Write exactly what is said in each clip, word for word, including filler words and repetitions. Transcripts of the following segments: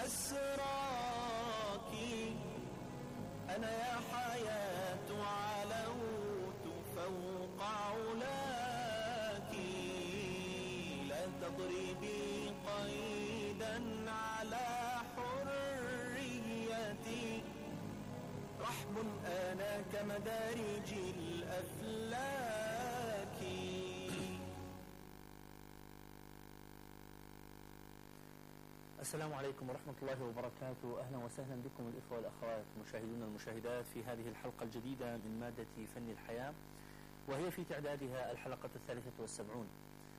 أسراك. أنا يا حياة علوت فوق علاك، لا تضربي قيدا على حريتي، رحب أنا كمدارج الأفلاك. السلام عليكم ورحمة الله وبركاته. أهلا وسهلا بكم الإخوة والأخوات مشاهدون المشاهدات في هذه الحلقة الجديدة من مادة فن الحياة، وهي في تعدادها الحلقة الثالثة والسبعون.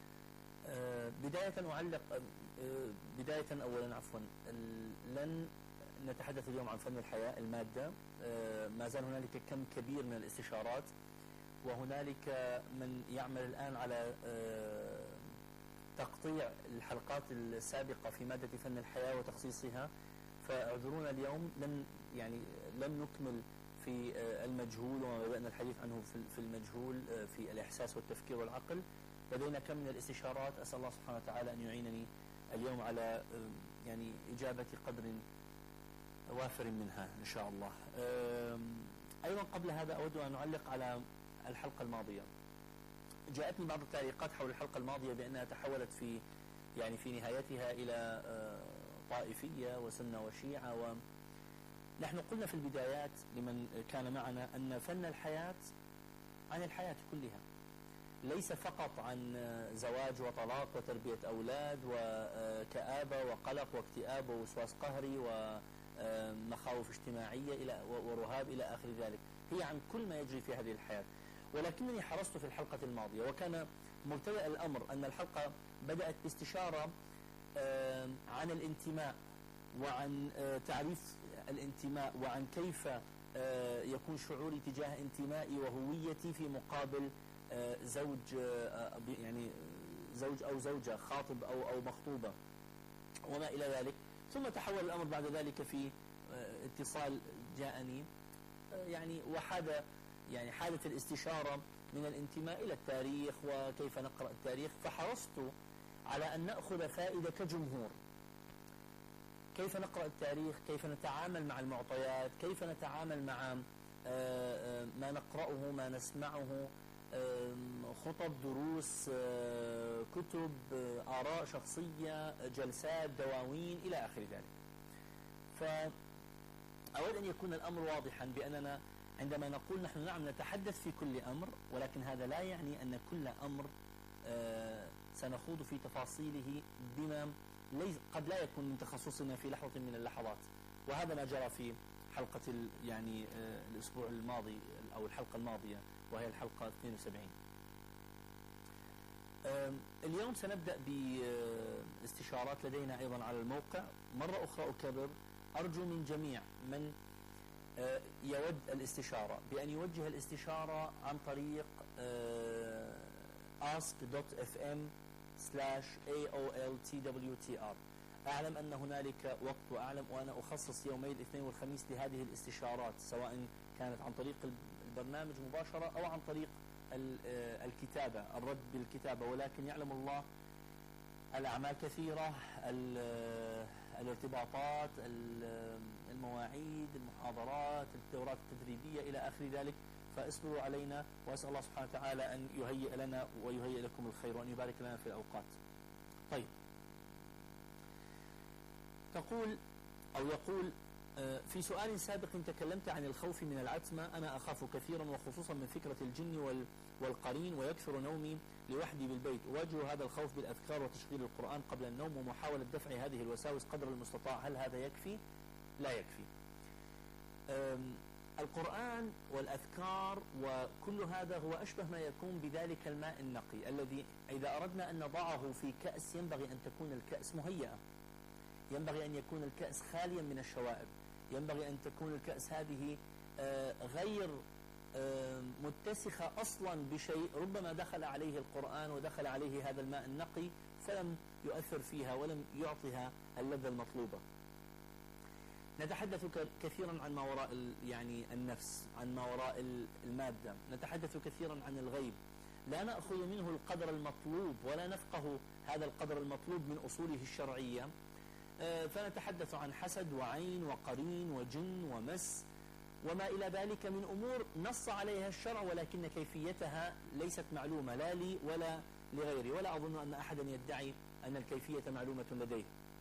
أه بداية أعلق أه بداية أولا عفوا لن نتحدث اليوم عن فن الحياة المادة. أه ما زال هنالك كم كبير من الاستشارات، وهنالك من يعمل الآن على أه تقطيع الحلقات السابقة في مادة فن الحياة وتخصيصها، فاعذرونا اليوم لن يعني لم نكمل في المجهول وما بدأنا الحديث عنه في المجهول في الإحساس والتفكير والعقل. لدينا كم من الاستشارات، أسأل الله سبحانه وتعالى أن يعينني اليوم على يعني إجابة قدر وافر منها إن شاء الله. أيضا قبل هذا أود أن أعلق على الحلقة الماضية. جاءتني بعض التعليقات حول الحلقة الماضية بأنها تحولت في يعني في نهايتها إلى طائفية وسنة وشيعة، ونحن قلنا في البدايات لمن كان معنا أن فن الحياة عن الحياة كلها، ليس فقط عن زواج وطلاق وتربية أولاد وكآبة وقلق واكتئاب ووسواس قهري ومخاوف اجتماعية إلى ورهاب إلى آخر ذلك، هي عن كل ما يجري في هذه الحياة. ولكنني حرصت في الحلقة الماضية، وكان مبتدأ الأمر أن الحلقة بدأت باستشارة عن الانتماء وعن تعريف الانتماء وعن كيف يكون شعوري تجاه انتمائي وهويتي في مقابل زوج يعني زوج أو زوجة، خاطب أو أو مخطوبة وما إلى ذلك. ثم تحول الأمر بعد ذلك في اتصال جاءني يعني وحاد يعني حالة الاستشارة من الانتماء إلى التاريخ وكيف نقرأ التاريخ، فحرصت على أن نأخذ فائدة كجمهور، كيف نقرأ التاريخ، كيف نتعامل مع المعطيات، كيف نتعامل مع ما نقرأه ما نسمعه، خطب، دروس، كتب، آراء شخصية، جلسات، دواوين إلى آخر ذلك. فأود أن يكون الأمر واضحا بأننا عندما نقول نحن نعم نتحدث في كل أمر، ولكن هذا لا يعني أن كل أمر آه سنخوض في تفاصيله بما ليس قد لا يكون من تخصصنا في لحظة من اللحظات، وهذا ما جرى في حلقة يعني آه الأسبوع الماضي أو الحلقة الماضية، وهي الحلقة اثنين وسبعين. آه اليوم سنبدأ باستشارات لدينا أيضا على الموقع. مرة أخرى أكرر، أرجو من جميع من يود الاستشارة بأن يوجه الاستشارة عن طريق ask dot f m slash a o l t w t r. أعلم أن هنالك وقت، وأعلم وأنا أخصص يومي الاثنين والخميس لهذه الاستشارات، سواء كانت عن طريق البرنامج مباشرة أو عن طريق الكتابة، الرد بالكتابة، ولكن يعلم الله الأعمال كثيرة، الارتباطات، المواعيد، المحاضرات، الدورات التدريبية إلى آخر ذلك، فاصبروا علينا، وأسأل الله سبحانه وتعالى أن يهيئ لنا ويهيئ لكم الخير وأن يبارك لنا في الأوقات. طيب، تقول أو يقول في سؤال سابق تكلمت عن الخوف من العتمة. أنا أخاف كثيرا وخصوصا من فكرة الجن والقرين، ويكثر نومي لوحدي بالبيت. أواجه هذا الخوف بالأذكار وتشغيل القرآن قبل النوم ومحاولة دفع هذه الوساوس قدر المستطاع. هل هذا يكفي؟ لا يكفي. القرآن والأذكار وكل هذا هو أشبه ما يكون بذلك الماء النقي الذي إذا أردنا أن نضعه في كأس ينبغي أن تكون الكأس مهيئة، ينبغي أن يكون الكأس خاليا من الشوائب، ينبغي أن تكون الكأس هذه غير متسخة أصلا بشيء، ربما دخل عليه القرآن ودخل عليه هذا الماء النقي فلم يؤثر فيها ولم يعطيها اللذة المطلوبة. نتحدث كثيرا عن ما وراء يعني النفس، عن ما وراء المادة، نتحدث كثيرا عن الغيب، لا نأخذ منه القدر المطلوب ولا نفقه هذا القدر المطلوب من أصوله الشرعية فنتحدث عن حسد وعين وقرين وجن ومس وما إلى ذلك من أمور نص عليها الشرع، ولكن كيفيتها ليست معلومة لا لي ولا لغيري، ولا أظن أن أحدا يدعي أن الكيفية معلومة لديه.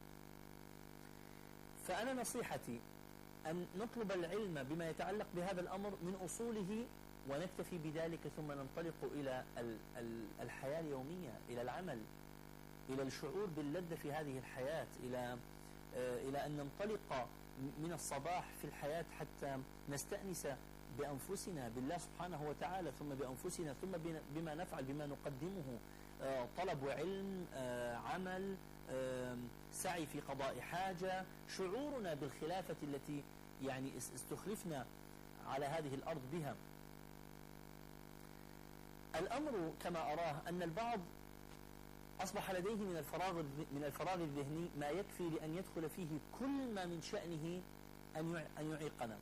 فأنا نصيحتي أن نطلب العلم بما يتعلق بهذا الأمر من أصوله ونكتفي بذلك، ثم ننطلق إلى الحياة اليومية، إلى العمل، إلى الشعور باللذة في هذه الحياة، إلى إلى أن ننطلق من الصباح في الحياة حتى نستأنس بأنفسنا بالله سبحانه وتعالى، ثم بأنفسنا، ثم بما نفعل، بما نقدمه، طلب علم، عمل، سعي في قضاء حاجة، شعورنا بالخلافة التي يعني استخلفنا على هذه الأرض بها. الأمر كما أراه أن البعض أصبح لديه من الفراغ من الفراغ الذهني ما يكفي لأن يدخل فيه كل ما من شأنه أن يعيقنا: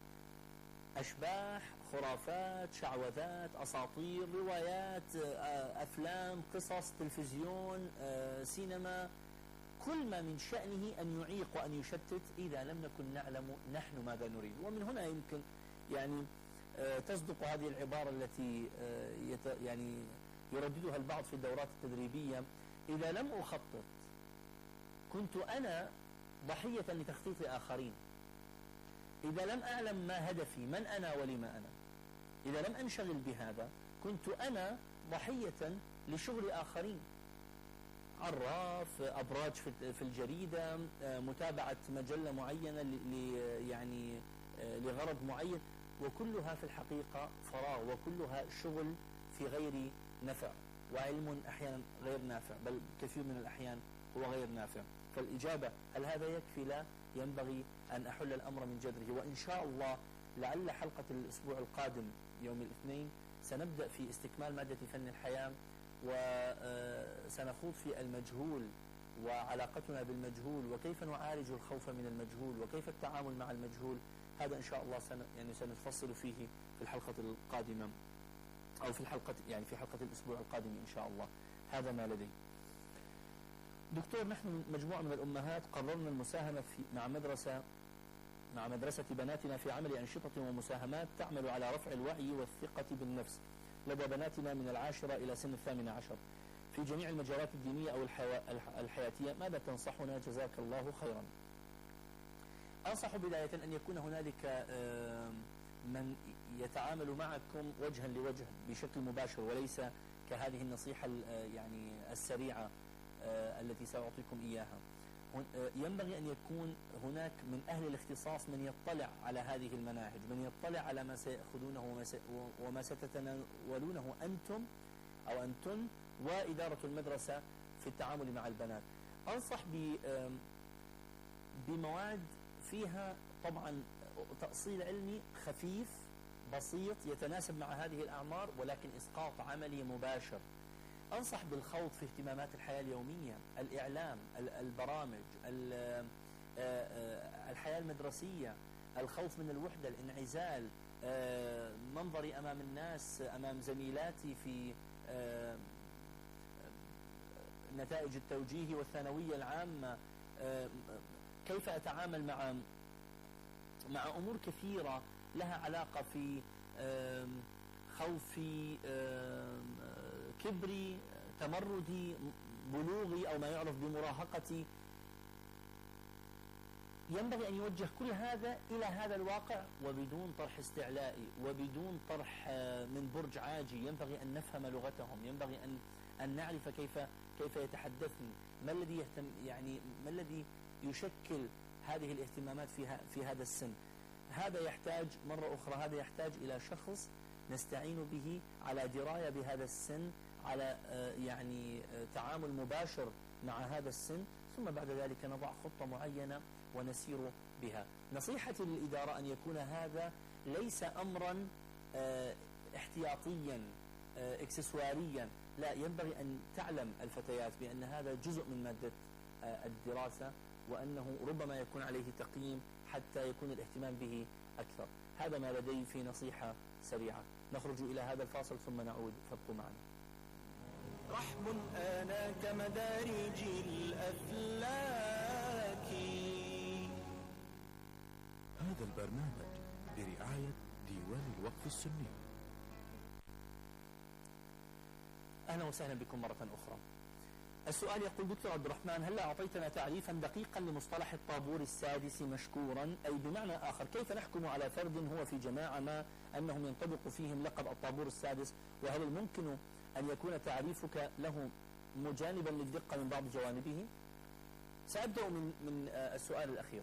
أشباح، خرافات، شعوذات، أساطير، روايات، أفلام، قصص، تلفزيون، سينما، كل ما من شأنه أن يعيق وأن يشتت إذا لم نكن نعلم نحن ماذا نريد. ومن هنا يمكن يعني تصدق هذه العبارة التي يعني يرددها البعض في الدورات التدريبية: إذا لم أخطط كنت أنا ضحية لتخطيط آخرين، إذا لم أعلم ما هدفي، من أنا ولما أنا، إذا لم أنشغل بهذا كنت أنا ضحية لشغل آخرين، عراف، أبراج في الجريدة، متابعة مجلة معينة يعني لغرض معين، وكلها في الحقيقة فراغ، وكلها شغل في غير نفع، وعلم أحيانا غير نافع، بل كثير من الأحيان هو غير نافع. فالإجابة هل هذا يكفي؟ لا، ينبغي أن أحل الأمر من جذره. وإن شاء الله لعل حلقة الأسبوع القادم يوم الاثنين سنبدأ في استكمال مادة فن الحياة، وسنخوض في المجهول وعلاقتنا بالمجهول، وكيف نعالج الخوف من المجهول، وكيف التعامل مع المجهول. هذا إن شاء الله سن يعني سنفصل فيه في الحلقة القادمة، أو في الحلقة يعني في حلقة الأسبوع القادم إن شاء الله. هذا ما لدي. دكتور، نحن مجموعة من الأمهات قررنا المساهمة في مع مدرسة مع مدرسة بناتنا في عمل أنشطة ومساهمات تعمل على رفع الوعي والثقة بالنفس لدى بناتنا من العاشرة إلى سن الثامنة عشر في جميع المجالات الدينية أو الحياتية. ماذا تنصحنا جزاك الله خيرا؟ أنصح بداية أن يكون هنالك من يتعامل معكم وجها لوجه بشكل مباشر، وليس كهذه النصيحة يعني السريعة التي سأعطيكم إياها. ينبغي أن يكون هناك من أهل الاختصاص من يطلع على هذه المناهج، من يطلع على ما سيأخذونه وما ستتناولونه أنتم أو أنتن وإدارة المدرسة في التعامل مع البنات. أنصح بمواد فيها طبعا تأصيل علمي خفيف بسيط يتناسب مع هذه الأعمار، ولكن إسقاط عملي مباشر. أنصح بالخوض في اهتمامات الحياة اليومية، الإعلام، البرامج، الحياة المدرسية، الخوف من الوحدة، الانعزال، منظري أمام الناس، أمام زميلاتي في نتائج التوجيهي والثانوية العامة، كيف أتعامل مع مع أمور كثيرة لها علاقة في خوفي، كبري، تمردي، بلوغي أو ما يعرف بمراهقتي. ينبغي أن يوجه كل هذا إلى هذا الواقع وبدون طرح استعلائي وبدون طرح من برج عاجي. ينبغي أن نفهم لغتهم، ينبغي أن أن نعرف كيف كيف يتحدثن، ما الذي يهتم يعني ما الذي يشكل هذه الاهتمامات في في هذا السن. هذا يحتاج مرة أخرى هذا يحتاج إلى شخص نستعين به على دراية بهذا السن، على يعني تعامل مباشر مع هذا السن، ثم بعد ذلك نضع خطة معينة ونسير بها. نصيحتي للإدارة أن يكون هذا ليس أمرا احتياطيا اكسسواريا، لا، ينبغي أن تعلم الفتيات بأن هذا جزء من مادة الدراسة، وأنه ربما يكون عليه تقييم حتى يكون الاهتمام به أكثر. هذا ما لدي في نصيحة سريعة. نخرج إلى هذا الفاصل ثم نعود، فابقوا معنا. رحم آناك مدارج الأفلاك هذا البرنامج برعاية ديوان الوقف السني. أهلا وسهلا بكم مرة أخرى. السؤال يقول: دكتور عبد الرحمن، هل أعطيتنا تعريفا دقيقا لمصطلح الطابور السادس مشكورا؟ أي بمعنى آخر، كيف نحكم على فرد هو في جماعة ما أنهم ينطبق فيهم لقب الطابور السادس؟ وهل الممكن أن يكون تعريفك له مجانبا للدقة من بعض جوانبه؟ سأبدأ من من السؤال الأخير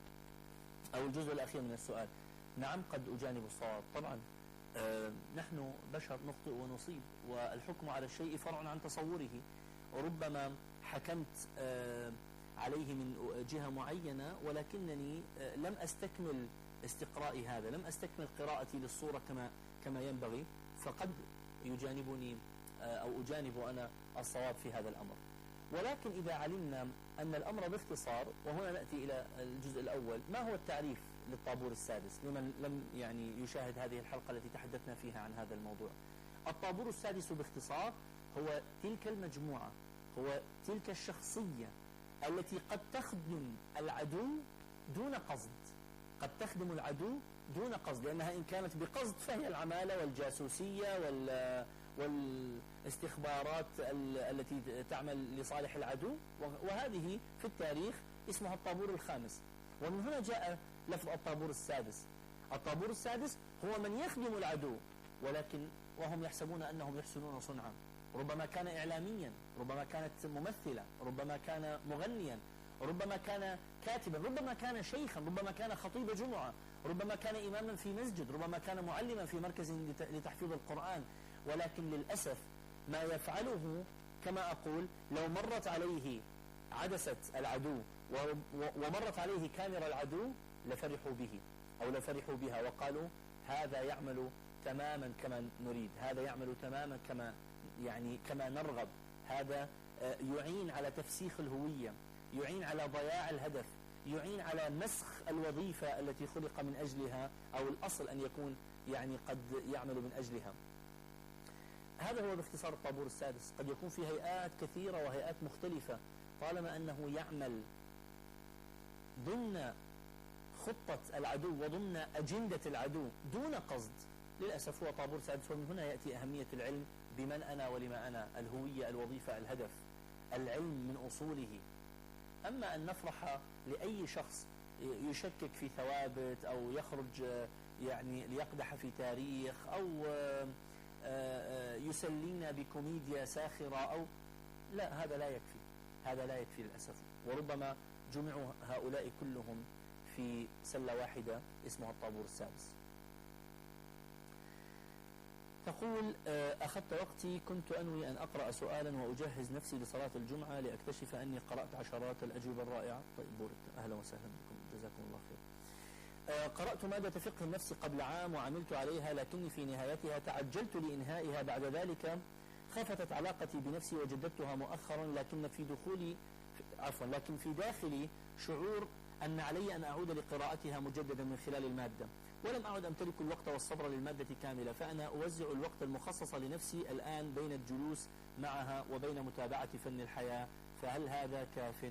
أو الجزء الأخير من السؤال. نعم، قد أجانب الصواب طبعا. آه نحن بشر نخطئ ونصيب، والحكم على الشيء فرع عن تصوره. وربما حكمت آه عليه من جهة معينة، ولكنني آه لم أستكمل استقرائي هذا، لم أستكمل قراءتي للصورة كما كما ينبغي، فقد يجانبني آه أو أجانب أنا الصواب في هذا الأمر. ولكن إذا علمنا أن الأمر باختصار، وهنا نأتي إلى الجزء الأول: ما هو التعريف للطابور السادس لمن لم يعني يشاهد هذه الحلقة التي تحدثنا فيها عن هذا الموضوع؟ الطابور السادس باختصار هو تلك المجموعة، هو تلك الشخصية التي قد تخدم العدو دون قصد، قد تخدم العدو دون قصد، لأنها إن كانت بقصد فهي العمالة والجاسوسية وال والاستخبارات التي تعمل لصالح العدو، وهذه في التاريخ اسمها الطابور الخامس. ومن هنا جاء لفظ الطابور السادس. الطابور السادس هو من يخدم العدو، ولكن وهم يحسبون أنهم يحسنون صنعا. ربما كان إعلاميا، ربما كانت ممثلة، ربما كان مغنيا، ربما كان كاتبا، ربما كان شيخا، ربما كان خطيب جمعة، ربما كان إماما في مسجد، ربما كان معلما في مركز لتحفيظ القرآن. ولكن للأسف ما يفعله، كما أقول، لو مرت عليه عدسة العدو ومرت عليه كاميرا العدو لفرحوا به أو لفرحوا بها وقالوا: هذا يعمل تماما كما نريد، هذا يعمل تماما كما يعني كما نرغب، هذا يعين على تفسيخ الهوية، يعين على ضياع الهدف، يعين على مسخ الوظيفة التي خلق من أجلها، أو الأصل أن يكون يعني قد يعمل من أجلها. هذا هو باختصار الطابور السادس. قد يكون في هيئات كثيرة وهيئات مختلفة، طالما أنه يعمل ضمن خطة العدو وضمن أجندة العدو دون قصد، للأسف هو طابور سادس. ومن هنا يأتي أهمية العلم بمن أنا ولما أنا، الهوية، الوظيفة، الهدف، العلم من أصوله. أما أن نفرح لأي شخص يشكك في ثوابت أو يخرج يعني ليقدح في تاريخ أو يسلينا بكوميديا ساخرة أو لا، هذا لا يكفي، هذا لا يكفي للأسف. وربما جمعوا هؤلاء كلهم في سلة واحدة اسمها الطابور السادس. تقول: أخذت وقتي، كنت أنوي أن أقرأ سؤالا وأجهز نفسي لصلاة الجمعة لأكتشف أني قرأت عشرات الأجوبة الرائعة. طيب بورك، أهلا وسهلا بكم، جزاكم الله خير. قرأت مادة فقه النفس قبل عام وعملت عليها، لكني في نهايتها تعجلت لإنهائها. بعد ذلك خفتت علاقتي بنفسي وجددتها مؤخرا، لكن في دخولي عفوا لكن في داخلي شعور أن علي أن أعود لقراءتها مجددا من خلال المادة، ولم أعد أمتلك الوقت والصبر للمادة كاملة، فأنا أوزع الوقت المخصص لنفسي الآن بين الجلوس معها وبين متابعة فن الحياة، فهل هذا كاف؟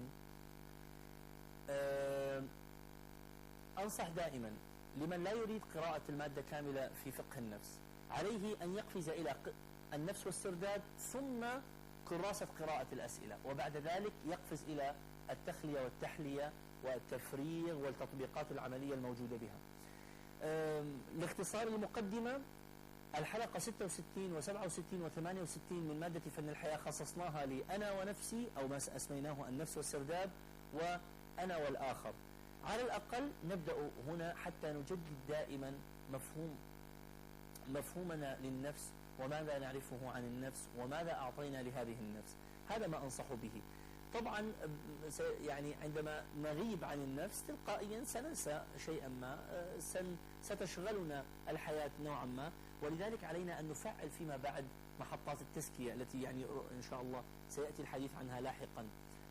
أه أنصح دائما لمن لا يريد قراءة المادة كاملة في فقه النفس، عليه أن يقفز إلى النفس والسرداب ثم كراسة قراءة الأسئلة، وبعد ذلك يقفز إلى التخلية والتحلية والتفريغ والتطبيقات العملية الموجودة بها. لاختصار المقدمة، الحلقة ستة وستين وسبعة وستين وثمانية وستين من مادة فن الحياة خصصناها لأنا ونفسي، أو ما أسميناه النفس والسرداب، وأنا والآخر. على الأقل نبدأ هنا حتى نجدد دائما مفهوم مفهومنا للنفس، وماذا نعرفه عن النفس، وماذا أعطينا لهذه النفس. هذا ما أنصح به. طبعا يعني عندما نغيب عن النفس تلقائيا سننسى شيئا ما، ستشغلنا الحياة نوعا ما، ولذلك علينا أن نفعل فيما بعد محطات التزكية التي يعني إن شاء الله سيأتي الحديث عنها لاحقا.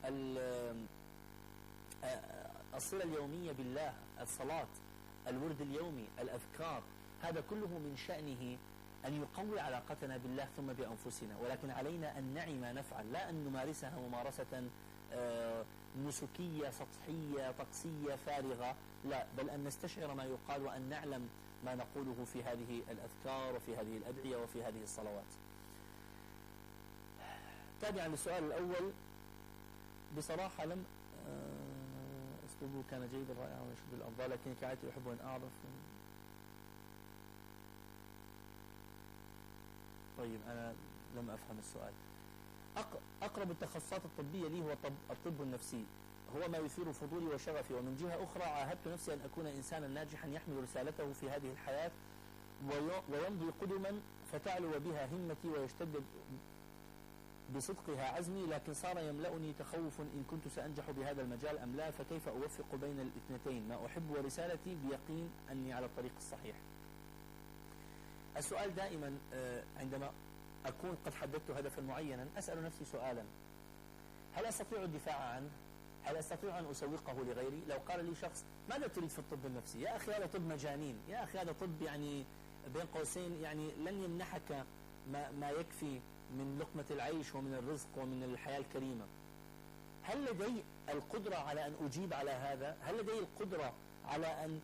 الصلة اليومية بالله، الصلاة، الورد اليومي، الأذكار، هذا كله من شأنه أن يقوي علاقتنا بالله ثم بأنفسنا، ولكن علينا أن نعي ما نفعل، لا أن نمارسها ممارسة آه نسكية سطحية طقسية فارغة، لا، بل أن نستشعر ما يقال وأن نعلم ما نقوله في هذه الأذكار وفي هذه الأدعية وفي هذه الصلوات. تابعا للسؤال الأول، بصراحة لم آه أسلوبه كان جيد رائع ويشد الأفضل، لكن كعادتي أحب أن أعرف. طيب أنا لم أفهم السؤال. أقرب التخصصات الطبية لي هو الطب, الطب النفسي، هو ما يثير فضولي وشغفي، ومن جهة أخرى عاهدت نفسي أن أكون إنسانا ناجحا يحمل رسالته في هذه الحياة ويمضي قدما فتعلو بها همتي ويشتد بصدقها عزمي، لكن صار يملأني تخوف إن كنت سأنجح بهذا المجال أم لا، فكيف أوفق بين الاثنتين، ما أحب ورسالتي بيقين أني على الطريق الصحيح. السؤال دائما عندما أكون قد حددت هدفا معينا أسأل نفسي سؤالا: هل أستطيع الدفاع عنه؟ هل أستطيع أن أسوقه لغيري؟ لو قال لي شخص: ماذا تريد في الطب النفسي؟ يا أخي هذا طب مجانين، يا أخي هذا طب يعني بين قوسين يعني لن يمنحك ما, ما يكفي من لقمة العيش ومن الرزق ومن الحياة الكريمة. هل لدي القدرة على أن أجيب على هذا؟ هل لدي القدرة على أن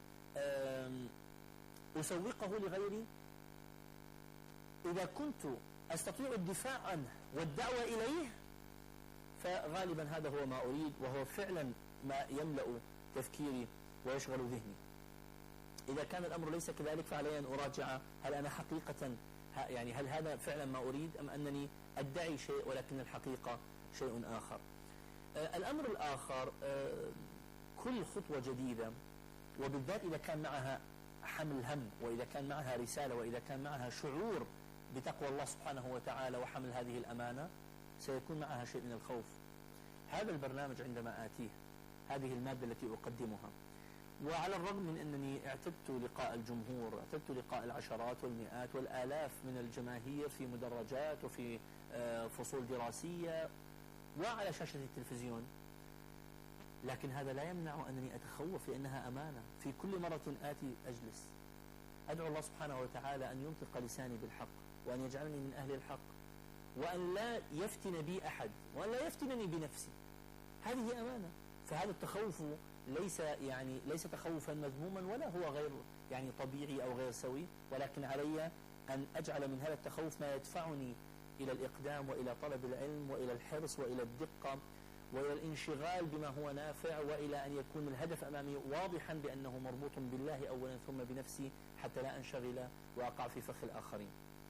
أسوقه لغيري؟ إذا كنت أستطيع الدفاع عنه والدعوة إليه فغالبا هذا هو ما أريد، وهو فعلا ما يملأ تفكيري ويشغل ذهني. إذا كان الأمر ليس كذلك فعلي أن أراجع هل أنا حقيقة يعني هل هذا فعلا ما أريد أم أنني أدعي شيء ولكن الحقيقة شيء آخر. آه الأمر الآخر، آه كل خطوة جديدة وبالذات إذا كان معها حمل هم، وإذا كان معها رسالة، وإذا كان معها شعور بتقوى الله سبحانه وتعالى وحمل هذه الأمانة، سيكون معها شيء من الخوف. هذا البرنامج عندما آتيه، هذه المادة التي أقدمها، وعلى الرغم من أنني اعتدت لقاء الجمهور، اعتدت لقاء العشرات والمئات والآلاف من الجماهير في مدرجات وفي فصول دراسية وعلى شاشة التلفزيون، لكن هذا لا يمنع أنني أتخوف، لأنها أمانة. في كل مرة آتي أجلس أدعو الله سبحانه وتعالى أن ينطق لساني بالحق، وأن يجعلني من أهل الحق، وأن لا يفتن بي أحد، وأن لا يفتنني بنفسي. هذه أمانة. فهذا التخوف ليس يعني ليس تخوفا مذموما، ولا هو غير يعني طبيعي أو غير سوي، ولكن علي أن أجعل من هذا التخوف ما يدفعني إلى الإقدام وإلى طلب العلم وإلى الحرص وإلى الدقة وإلى الانشغال بما هو نافع، وإلى أن يكون الهدف أمامي واضحا بأنه مربوط بالله أولا ثم بنفسي، حتى لا أنشغل وأقع في فخ الآخرين.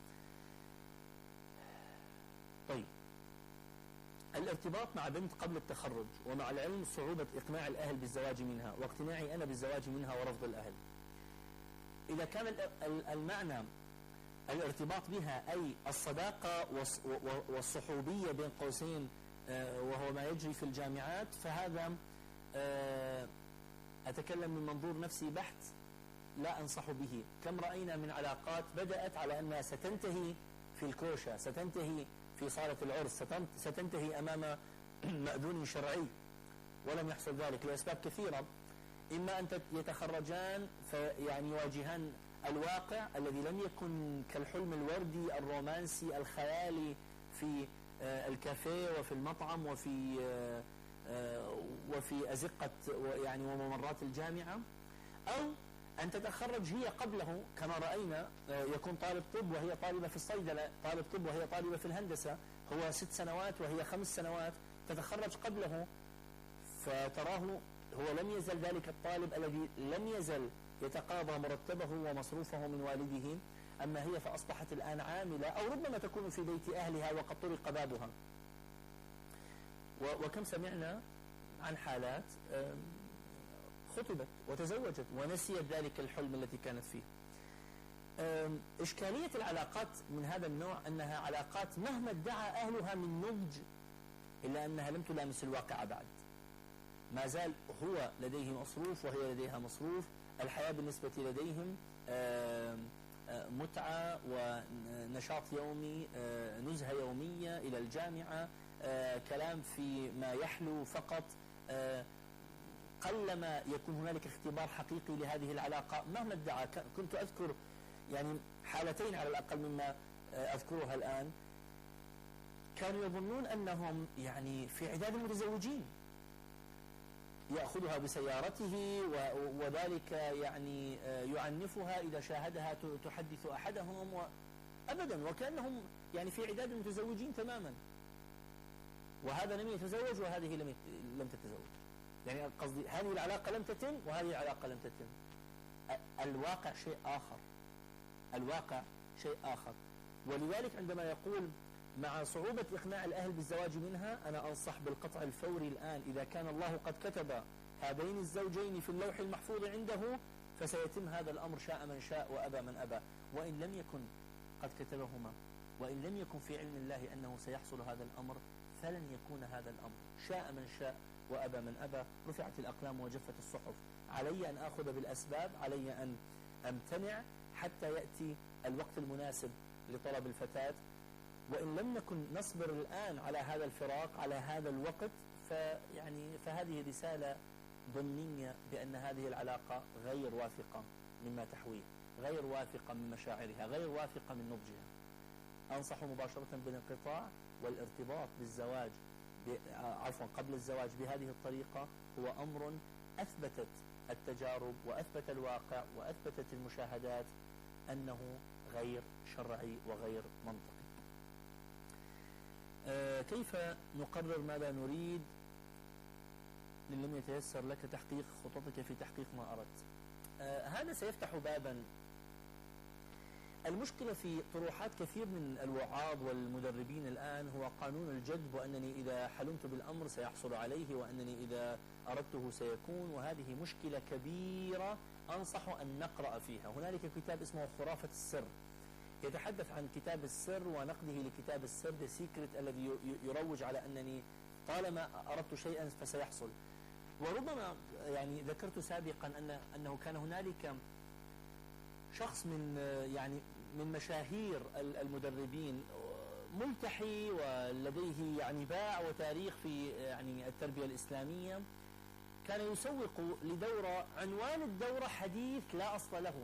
طيب، الارتباط مع بنت قبل التخرج، ومع العلم صعوبة إقناع الأهل بالزواج منها، واقتناعي أنا بالزواج منها ورفض الأهل. إذا كان المعنى الارتباط بها أي الصداقة والصحوبية بين قوسين وهو ما يجري في الجامعات، فهذا أتكلم من منظور نفسي بحت، لا أنصح به. كم رأينا من علاقات بدأت على أنها ستنتهي في الكوشة، ستنتهي في صالة العرس، ستنتهي أمام مأذون شرعي، ولم يحصل ذلك لأسباب كثيرة. إما أن يتخرجان فيعني يواجهان الواقع الذي لم يكن كالحلم الوردي الرومانسي الخيالي في الكافيه وفي المطعم وفي وفي أزقة يعني وممرات الجامعة، أو أن تتخرج هي قبله كما رأينا، يكون طالب طب وهي طالبة في الصيدلة، طالب طب وهي طالبة في الهندسة، هو ست سنوات وهي خمس سنوات، تتخرج قبله، فتراه هو لم يزل ذلك الطالب الذي لم يزل يتقاضى مرتبه ومصروفه من والده، أما هي فأصبحت الآن عاملة، أو ربما تكون في بيت أهلها وقد طرق بابها. وكم سمعنا عن حالات خطبت وتزوجت ونسيت ذلك الحلم التي كانت فيه. إشكالية العلاقات من هذا النوع أنها علاقات مهما ادعى أهلها من نضج، إلا أنها لم تلامس الواقع بعد. ما زال هو لديه مصروف وهي لديها مصروف، الحياة بالنسبة لديهم متعة ونشاط يومي، نزهة يومية إلى الجامعة، كلام في ما يحلو فقط، قلما يكون هنالك اختبار حقيقي لهذه العلاقة مهما ادعى. كنت أذكر يعني حالتين على الأقل مما أذكرها الآن، كانوا يظنون أنهم يعني في عداد المتزوجين، يأخذها بسيارته وذلك يعني يعنفها إذا شاهدها تحدث أحدهم، أبدا، وكأنهم يعني في عداد المتزوجين تماما، وهذا لم يتزوج وهذه لم لم تتزوج. يعني قصدي هذه العلاقة لم تتم وهذه العلاقة لم تتم. الواقع شيء آخر، الواقع شيء آخر. ولذلك عندما يقول مع صعوبة إقناع الأهل بالزواج منها، أنا أنصح بالقطع الفوري الآن. إذا كان الله قد كتب هذين الزوجين في اللوح المحفوظ عنده فسيتم هذا الأمر شاء من شاء وأبى من أبى. وإن لم يكن قد كتبهما، وإن لم يكن في علم الله أنه سيحصل هذا الأمر، فلن يكون هذا الأمر، شاء من شاء وأبى من أبى. رفعت الأقلام وجفت الصحف. علي أن آخذ بالأسباب، علي أن أمتنع حتى يأتي الوقت المناسب لطلب الفتاة. وإن لم نكن نصبر الآن على هذا الفراق، على هذا الوقت، فيعني فهذه رسالة ضمنية بأن هذه العلاقة غير واثقة مما تحويه، غير واثقة من مشاعرها، غير واثقة من نضجها. أنصح مباشرة بالانقطاع، والارتباط بالزواج عفوا قبل الزواج بهذه الطريقة هو أمر أثبتت التجارب وأثبت الواقع وأثبتت المشاهدات أنه غير شرعي وغير منطقي. آه كيف نقرر ماذا نريد إن لم يتيسر لك تحقيق خططك في تحقيق ما أردت؟ آه هذا سيفتح بابا. المشكلة في طروحات كثير من الوعاظ والمدربين الآن هو قانون الجذب، وأنني إذا حلمت بالأمر سيحصل عليه، وأنني إذا أردته سيكون. وهذه مشكلة كبيرة أنصح أن نقرأ فيها. هنالك كتاب اسمه خرافة السر، يتحدث عن كتاب السر ونقده لكتاب السر The Secret، الذي يروج على أنني طالما أردت شيئا فسيحصل. وربما يعني ذكرت سابقا أن أنه كان هنالك شخص من يعني من مشاهير المدربين ملتحي ولديه يعني باع وتاريخ في يعني التربية الإسلامية، كان يسوق لدورة عنوان الدورة حديث لا أصل له: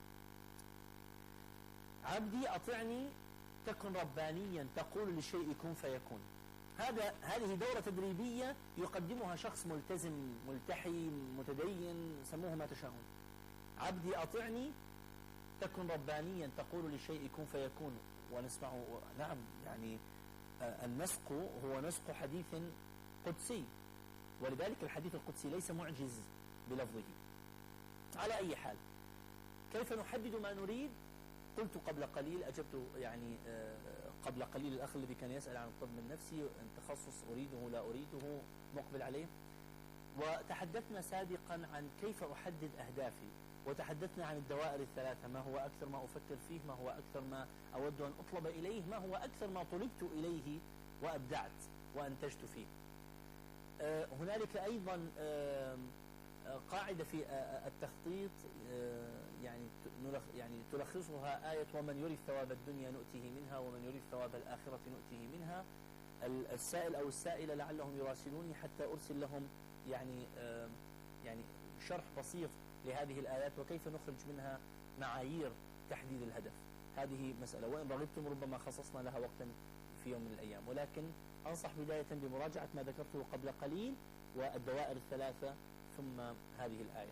عبدي أطعني تكن ربانيا تقول للشيء كن فيكون. هذا هذه دورة تدريبية يقدمها شخص ملتزم ملتحي متدين، سموه ما تشاءون. عبدي أطعني تكن ربانيا تقول للشيء كن فيكون. ونسمع نعم يعني النسق هو نسق حديث قدسي، ولذلك الحديث القدسي ليس معجز بلفظه. على أي حال، كيف نحدد ما نريد؟ قلت قبل قليل، أجبت يعني قبل قليل الأخ الذي كان يسأل عن الطب النفسي، تخصص أريده لا أريده مقبل عليه. وتحدثنا سابقا عن كيف أحدد أهدافي، وتحدثنا عن الدوائر الثلاثة: ما هو أكثر ما أفكر فيه، ما هو أكثر ما أود أن أطلب إليه، ما هو أكثر ما طلبت إليه وأبدعت وأنتجت فيه. آه هنالك أيضا آه قاعدة في آه التخطيط آه يعني يعني تلخصها آية: ومن يريد ثواب الدنيا نؤته منها ومن يريد ثواب الآخرة نؤته منها. السائل أو السائلة لعلهم يراسلوني حتى أرسل لهم يعني آه يعني شرح بسيط لهذه الآيات وكيف نخرج منها معايير تحديد الهدف. هذه مسألة، وإن رغبتم ربما خصصنا لها وقتا في يوم من الأيام، ولكن أنصح بداية بمراجعة ما ذكرته قبل قليل والدوائر الثلاثة ثم هذه الآية.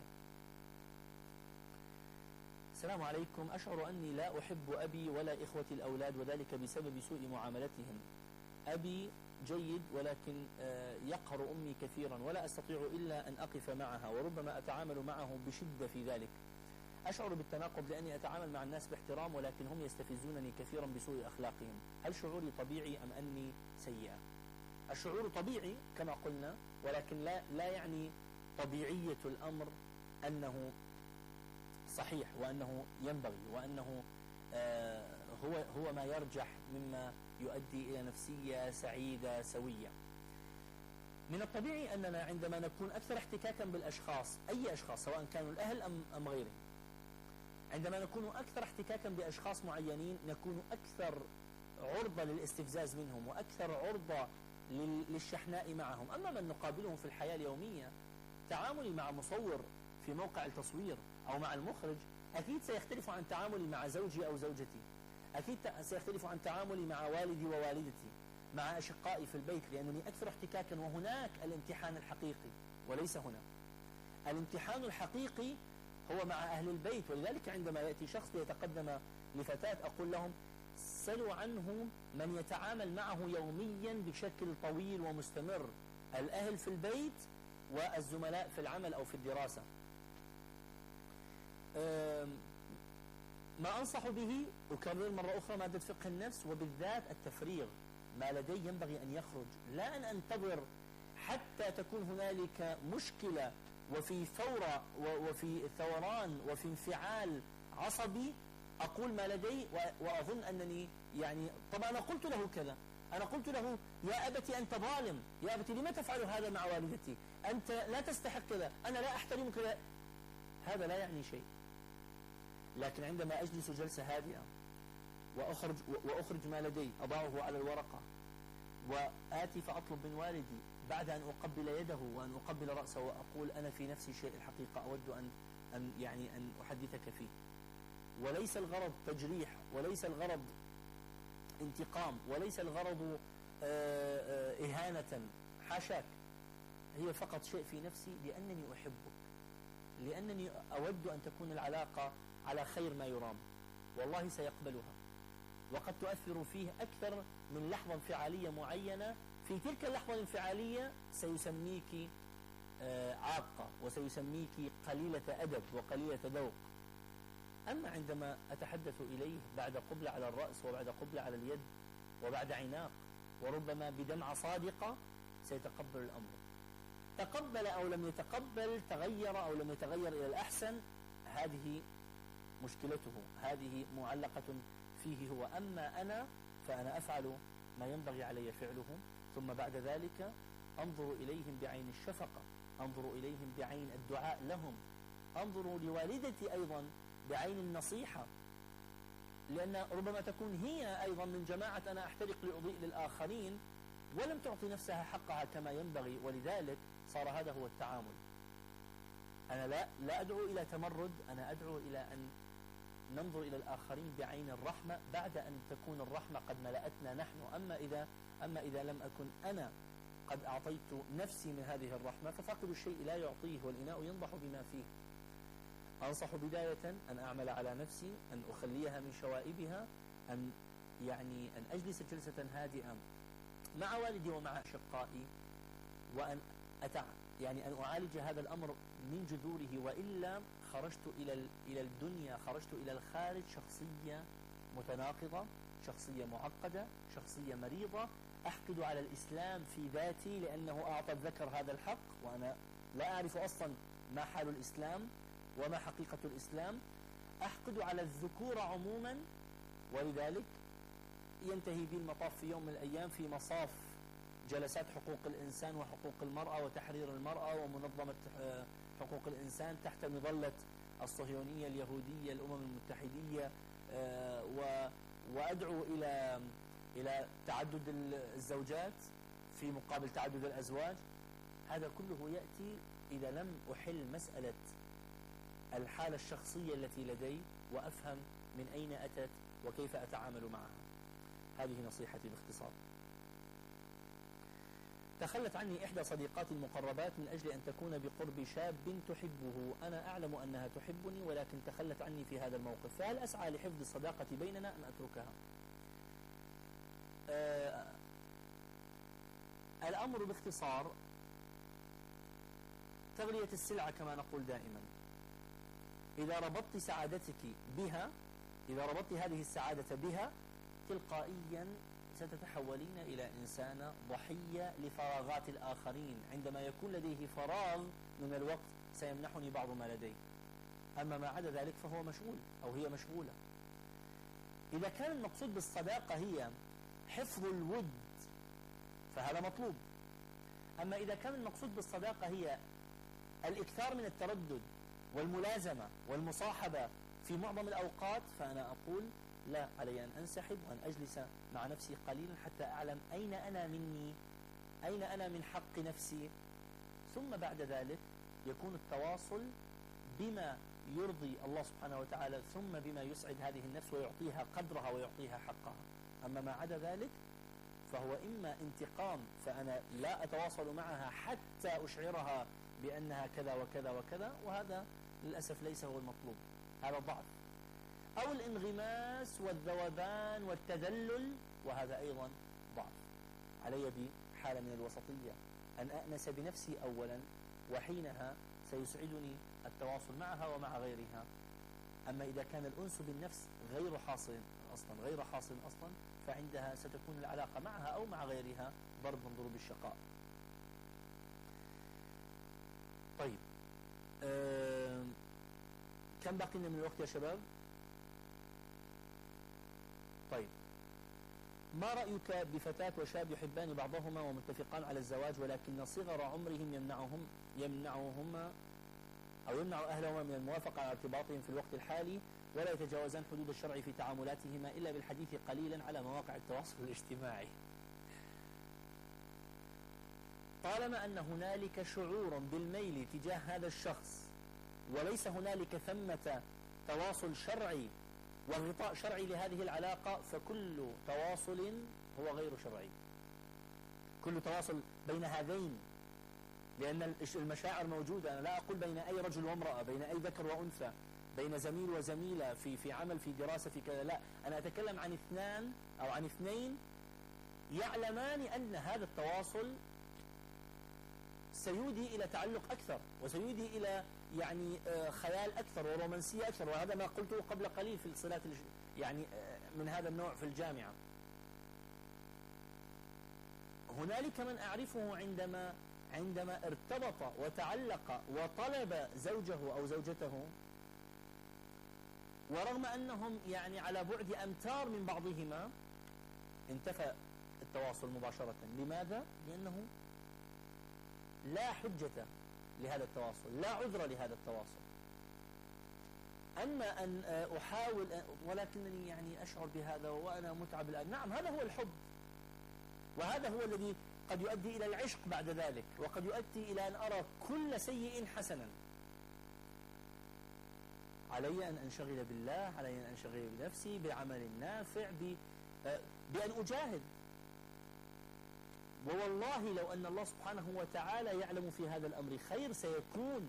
السلام عليكم، أشعر أني لا أحب أبي ولا إخوتي الأولاد، وذلك بسبب سوء معاملتهم. أبي جيد ولكن يقهر أمي كثيرا ولا أستطيع إلا أن أقف معها، وربما أتعامل معه بشدة في ذلك. أشعر بالتناقض لأني أتعامل مع الناس باحترام ولكن هم يستفزونني كثيرا بسوء أخلاقهم. هل شعوري طبيعي أم أني سيئة؟ الشعور طبيعي كما قلنا، ولكن لا, لا يعني طبيعية الأمر أنه صحيح وأنه ينبغي وأنه آه هو, هو ما يرجح مما يؤدي إلى نفسية سعيدة سوية. من الطبيعي أننا عندما نكون أكثر احتكاكا بالأشخاص، أي أشخاص سواء كانوا الأهل أم, أم غيرهم، عندما نكون أكثر احتكاكا بأشخاص معينين نكون أكثر عرضة للاستفزاز منهم وأكثر عرضة للشحناء معهم. أما من نقابلهم في الحياة اليومية، تعاملي مع مصور في موقع التصوير أو مع المخرج أكيد سيختلف عن تعاملي مع زوجي أو زوجتي، أكيد سيختلف عن تعاملي مع والدي ووالدتي، مع أشقائي في البيت، لأنني أكثر احتكاكا. وهناك الامتحان الحقيقي وليس هنا. الامتحان الحقيقي هو مع أهل البيت. ولذلك عندما يأتي شخص ليتقدم لفتاة أقول لهم سلوا عنه من يتعامل معه يوميا بشكل طويل ومستمر، الأهل في البيت والزملاء في العمل أو في الدراسة. ما أنصح به أكرر مرة أخرى مادة فقه النفس، وبالذات التفريغ. ما لدي ينبغي أن يخرج، لا أن أنتظر حتى تكون هنالك مشكلة وفي ثورة وفي ثوران وفي انفعال عصبي أقول ما لدي وأظن أنني يعني طبعا أنا قلت له كذا، أنا قلت له يا أبتي أنت ظالم، يا أبتي لما تفعل هذا مع والدتي، أنت لا تستحق كذا، أنا لا أحترمك كذا. هذا لا يعني شيء. لكن عندما أجلس جلسة هادئة وأخرج, وأخرج ما لدي أضعه على الورقة وآتي فأطلب من والدي بعد أن أقبل يده وأن أقبل رأسه وأقول أنا في نفسي شيء الحقيقة أود أن, أن يعني أن أحدثك فيه، وليس الغرض تجريح، وليس الغرض انتقام، وليس الغرض إهانة، حاشاك، هي فقط شيء في نفسي لأنني أحبك، لأنني أود أن تكون العلاقة على خير ما يرام، والله سيقبلها. وقد تؤثر فيه أكثر من لحظة انفعالية معينة، في تلك اللحظة الانفعالية سيسميك عاقة وسيسميك قليلة أدب وقليلة ذوق. أما عندما أتحدث إليه بعد قبلة على الرأس وبعد قبلة على اليد وبعد عناق وربما بدمعة صادقة سيتقبل الأمر. تقبل أو لم يتقبل، تغير أو لم يتغير إلى الأحسن، هذه مشكلته، هذه معلقة فيه هو. أما أنا فأنا أفعل ما ينبغي علي فعله، ثم بعد ذلك أنظر إليهم بعين الشفقة، أنظر إليهم بعين الدعاء لهم، أنظر لوالدتي أيضا بعين النصيحة، لأن ربما تكون هي أيضا من جماعة أنا أحترق لأضيء للآخرين ولم تعطي نفسها حقها كما ينبغي، ولذلك صار هذا هو التعامل. أنا لا, لا أدعو إلى تمرد، أنا أدعو إلى أن ننظر إلى الآخرين بعين الرحمة بعد أن تكون الرحمة قد ملأتنا نحن. أما إذا, أما إذا لم أكن أنا قد أعطيت نفسي من هذه الرحمة ففاقد الشيء لا يعطيه والإناء ينضح بما فيه. أنصح بداية أن أعمل على نفسي، أن أخليها من شوائبها، أن يعني أن أجلس جلسة هادئة مع والدي ومع أشقائي، وأن أتع يعني أن أعالج هذا الأمر من جذوره، وإلا خرجت إلى إلى الدنيا، خرجت إلى الخارج شخصية متناقضة، شخصية معقدة، شخصية مريضة، أحقد على الإسلام في ذاتي لأنه أعطى الذكر هذا الحق وأنا لا أعرف أصلا ما حال الإسلام وما حقيقة الإسلام، أحقد على الذكور عموما، ولذلك ينتهي بي المطاف في يوم من الأيام في مصاف جلسات حقوق الإنسان وحقوق المرأة وتحرير المرأة ومنظمة حقوق الإنسان تحت مظلة الصهيونية اليهودية الأمم المتحدية، وأدعو إلى إلى تعدد الزوجات في مقابل تعدد الأزواج. هذا كله يأتي إذا لم أحل مسألة الحالة الشخصية التي لدي وأفهم من أين أتت وكيف أتعامل معها. هذه نصيحتي باختصار. تخلت عني إحدى صديقاتي المقربات من أجل أن تكون بقرب شاب تحبه، أنا أعلم أنها تحبني ولكن تخلت عني في هذا الموقف، فهل أسعى لحفظ الصداقة بيننا أم أتركها؟ آه الأمر باختصار تغلية السلعة كما نقول دائما. إذا ربطت سعادتك بها، إذا ربطت هذه السعادة بها تلقائيا ستتحولين إلى إنسانة ضحية لفراغات الآخرين. عندما يكون لديه فراغ من الوقت سيمنحني بعض ما لديه، أما ما عدا ذلك فهو مشغول أو هي مشغولة. إذا كان المقصود بالصداقة هي حفظ الود فهذا مطلوب، أما إذا كان المقصود بالصداقة هي الإكثار من التردد والملازمة والمصاحبة في معظم الأوقات فأنا أقول لا، علي أن أنسحب وأن أجلس مع نفسي قليلا حتى أعلم أين أنا مني، أين أنا من حق نفسي، ثم بعد ذلك يكون التواصل بما يرضي الله سبحانه وتعالى، ثم بما يسعد هذه النفس ويعطيها قدرها ويعطيها حقها. أما ما عدا ذلك فهو إما انتقام، فأنا لا أتواصل معها حتى أشعرها بأنها كذا وكذا وكذا، وهذا للأسف ليس هو المطلوب، هذا ضعف. أو الانغماس والذوبان والتذلل، وهذا أيضا ضعف. علي بحالة من الوسطية، أن أأنس بنفسي أولا، وحينها سيسعدني التواصل معها ومع غيرها. أما إذا كان الأنس بالنفس غير حاصل أصلا غير حاصل أصلا فعندها ستكون العلاقة معها أو مع غيرها ضرب من ضروب الشقاء. طيب، أه كم باقي لنا من الوقت يا شباب؟ طيب، ما رأيك بفتاة وشاب يحبان بعضهما ومتفقان على الزواج، ولكن صغر عمرهم يمنعهم يمنعهما أو يمنع أهلهما من الموافقة على ارتباطهم في الوقت الحالي، ولا يتجاوزان حدود الشرع في تعاملاتهما إلا بالحديث قليلا على مواقع التواصل الاجتماعي؟ طالما أن هنالك شعور بالميل تجاه هذا الشخص وليس هنالك ثمة تواصل شرعي وغطاء شرعي لهذه العلاقة، فكل تواصل هو غير شرعي. كل تواصل بين هذين، لأن المشاعر موجودة. أنا لا أقول بين أي رجل وامرأة، بين أي ذكر وأنثى، بين زميل وزميلة في في عمل، في دراسة، في كذا، لا، أنا أتكلم عن اثنان أو عن اثنين يعلمان أن هذا التواصل سيودي إلى تعلق أكثر، وسيودي إلى يعني خيال أكثر ورومانسية أكثر، وهذا ما قلته قبل قليل في الصلات يعني من هذا النوع في الجامعة. هنالك من أعرفه عندما عندما ارتبط وتعلق وطلب زوجه أو زوجته، ورغم أنهم يعني على بعد أمتار من بعضهما، انتفى التواصل مباشرة. لماذا؟ لأنه لا حجة لهذا التواصل، لا عذر لهذا التواصل. أما أن أحاول ولكنني يعني أشعر بهذا وأنا متعب الآن، نعم، هذا هو الحب، وهذا هو الذي قد يؤدي إلى العشق بعد ذلك، وقد يؤدي إلى أن أرى كل سيء حسنا. علي أن أنشغل بالله، علي أن أنشغل بنفسي، بعمل نافع، بأن أجاهد. ووالله لو أن الله سبحانه وتعالى يعلم في هذا الأمر خير سيكون،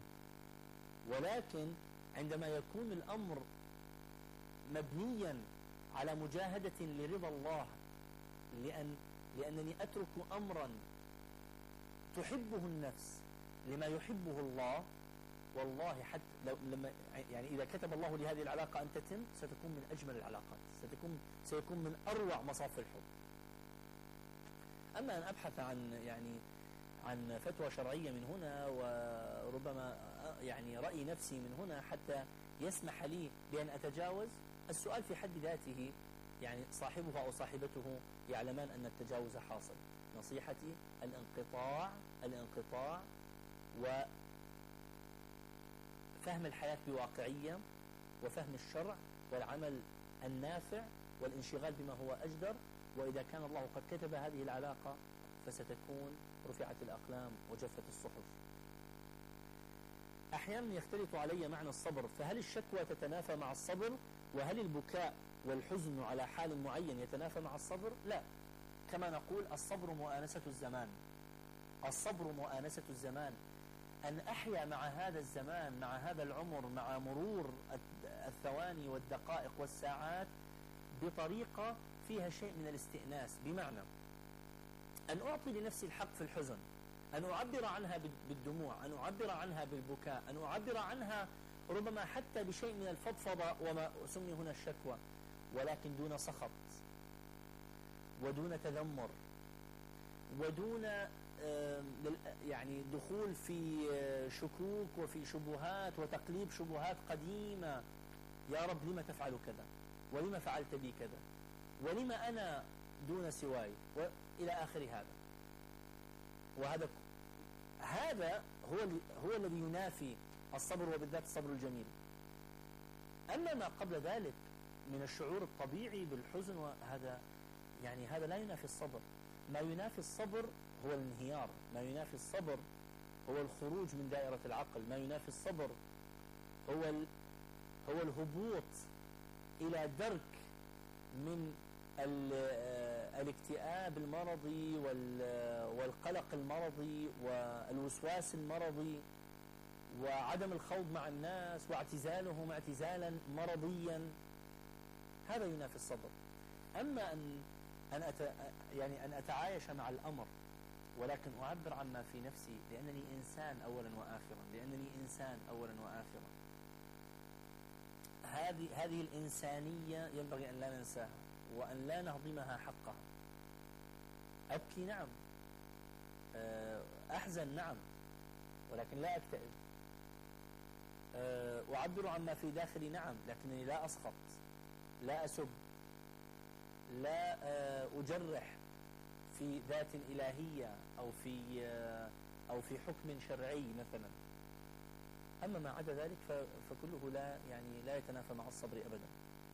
ولكن عندما يكون الأمر مبنيا على مجاهدة لرضا الله، لأن لأنني أترك أمرا تحبه النفس لما يحبه الله، والله حتى لو لما يعني إذا كتب الله لهذه العلاقة أن تتم ستكون من أجمل العلاقات، ستكون سيكون من أروع مصاف الحب. أما أن أبحث عن يعني عن فتوى شرعية من هنا، وربما يعني رأي نفسي من هنا حتى يسمح لي بأن أتجاوز، السؤال في حد ذاته يعني صاحبه أو صاحبته يعلمان أن التجاوز حاصل. نصيحتي الانقطاع الانقطاع وفهم الحياة بواقعية، وفهم الشرع، والعمل النافع، والانشغال بما هو أجدر. وإذا كان الله قد كتب هذه العلاقة فستكون رفعت الأقلام وجفت الصحف. أحيانا يختلط علي معنى الصبر، فهل الشكوى تتنافى مع الصبر؟ وهل البكاء والحزن على حال معين يتنافى مع الصبر؟ لا. كما نقول الصبر مؤانسة الزمان، الصبر مؤانسة الزمان، أن أحيا مع هذا الزمان، مع هذا العمر، مع مرور الثواني والدقائق والساعات بطريقة فيها شيء من الاستئناس، بمعنى أن أعطي لنفسي الحق في الحزن، أن أعبر عنها بالدموع، أن أعبر عنها بالبكاء، أن أعبر عنها ربما حتى بشيء من الفضفضة وما سمي هنا الشكوى، ولكن دون سخط ودون تذمر ودون يعني دخول في شكوك وفي شبهات وتقليب شبهات قديمة. يا رب لما تفعل كذا، ولما فعلت بي كذا، ولما أنا دون سواي، وإلى آخر هذا. وهذا هذا هو هو الذي ينافي الصبر، وبالذات الصبر الجميل. أما ما قبل ذلك من الشعور الطبيعي بالحزن، وهذا يعني هذا لا ينافي الصبر. ما ينافي الصبر هو الانهيار، ما ينافي الصبر هو الخروج من دائرة العقل، ما ينافي الصبر هو ال هو الهبوط إلى درك من الاكتئاب المرضي والقلق المرضي والوسواس المرضي وعدم الخوض مع الناس واعتزالهم اعتزالا مرضيا. هذا ينافي الصبر. أما أن أن أت يعني أن أتعايش مع الأمر ولكن أعبر عما في نفسي لأنني إنسان أولا وآخرا، لأنني إنسان أولا وآخرا. هذه هذه الإنسانية ينبغي أن لا ننساها وأن لا نهضمها حقها. أبكي نعم، أحزن نعم، ولكن لا أكتئب. أعبر عما في داخلي نعم، لكنني لا أسخط، لا أسب، لا أجرح في ذات إلهية أو في أو في حكم شرعي مثلا. أما ما عدا ذلك فكله لا يعني لا يتنافى مع الصبر أبدا.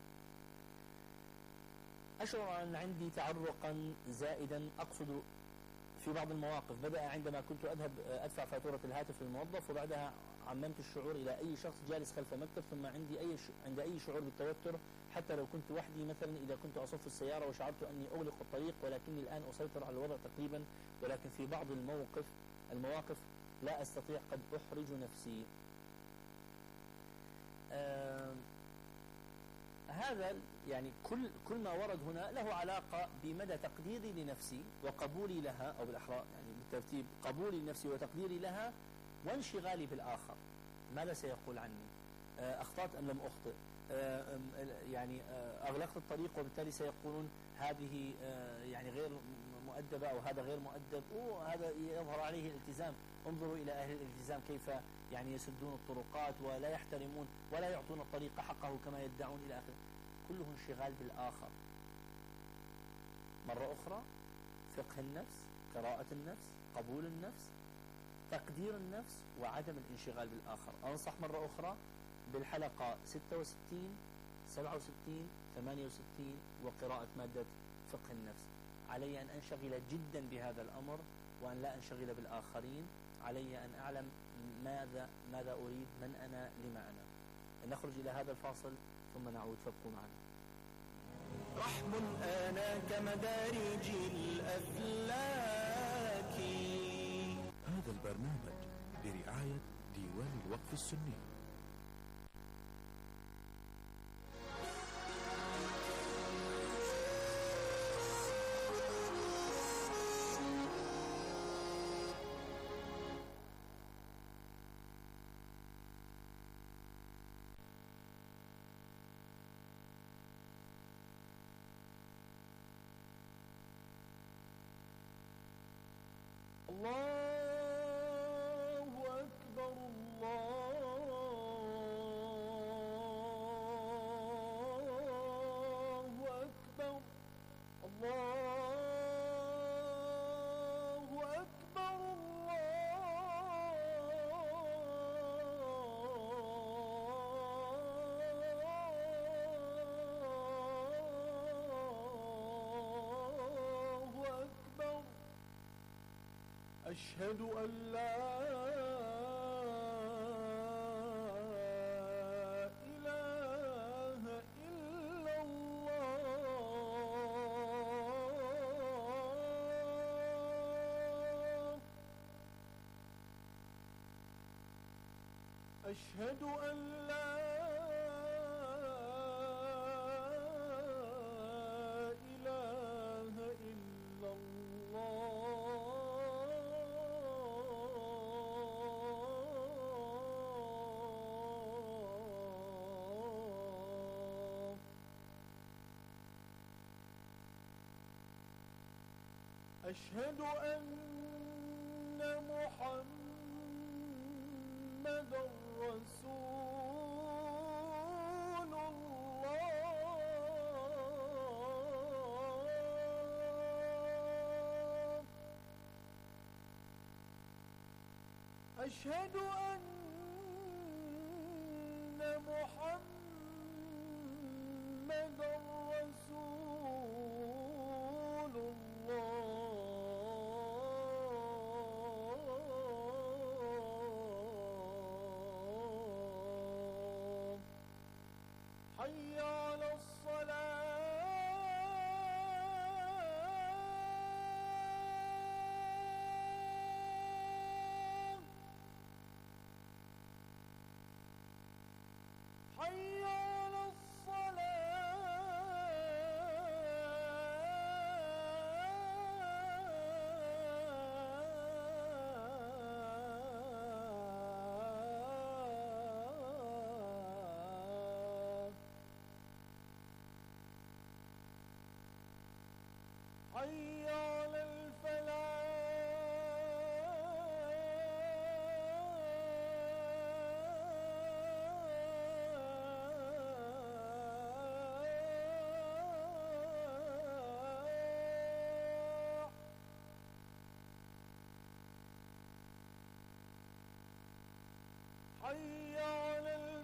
أشعر أن عندي تعرقا زائدا، أقصد في بعض المواقف بدأ عندما كنت أذهب أدفع فاتورة الهاتف للموظف، وبعدها عممت الشعور إلى أي شخص جالس خلف مكتب، ثم عندي أي ش... عند أي شعور بالتوتر حتى لو كنت وحدي، مثلا إذا كنت أصف السيارة وشعرت أني أغلق الطريق ولكني الآن أسيطر على الوضع تقريبا، ولكن في بعض الموقف المواقف لا أستطيع، قد أحرج نفسي. آه هذا يعني كل كل ما ورد هنا له علاقة بمدى تقديري لنفسي وقبولي لها، أو بالأحرى يعني بالترتيب قبولي لنفسي وتقديري لها وانشغالي بالآخر. ماذا سيقول عني؟ أخطأت أم لم أخطئ؟ يعني أغلقت الطريق وبالتالي سيقولون هذه يعني غير مؤدبة أو هذا غير مؤدب، وهذا يظهر عليه الالتزام. انظروا إلى أهل الالتزام كيف يعني يسدون الطرقات ولا يحترمون ولا يعطون الطريق حقه كما يدعون إلى آخره. كله انشغال بالآخر. مرة أخرى، فقه النفس، قراءة النفس، قبول النفس، تقدير النفس، وعدم الانشغال بالآخر. أنصح مرة أخرى بالحلقة ستة وستين، سبعة وستين، ثمانية وستين وقراءة مادة فقه النفس. علي أن أنشغل جدا بهذا الأمر وأن لا أنشغل بالآخرين. علي أن أعلم ماذا ماذا أريد، من أنا، لما أنا. نخرج إلى هذا الفاصل ثم نعود، فابقوا معنا. رحم آنا كمدارج الأفلاك. هذا البرنامج برعاية ديوان الوقف السني. الله أكبر، الله أكبر، الله أكبر، الله أكبر. أشهد أن لا إله إلا الله. أشهد أن لا إله إلا الله. أشهد أن محمدًا رسول الله. أشهد أن محمدًا رسول الله. حي على الصلاة حي على الصلاة حي على الفلاح حي على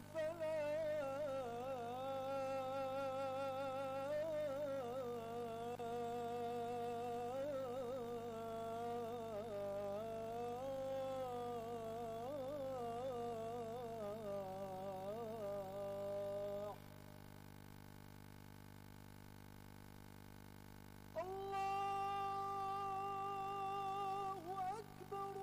الفلاح الله أكبر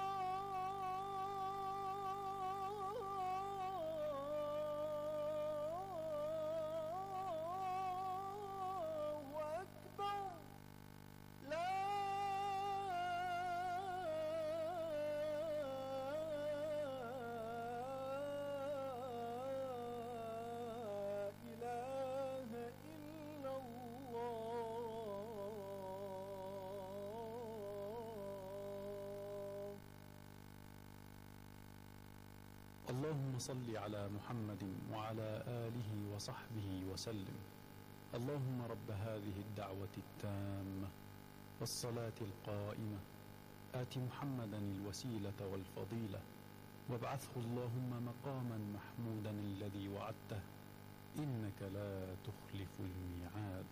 الله أكبر لا إله إلا الله. اللهم صل على محمد وعلى آله وصحبه وسلم. اللهم رب هذه الدعوة التامة والصلاة القائمة آت محمدا الوسيلة والفضيلة وابعثه اللهم مقاما محمودا الذي وعدته إنك لا تخلف الميعاد.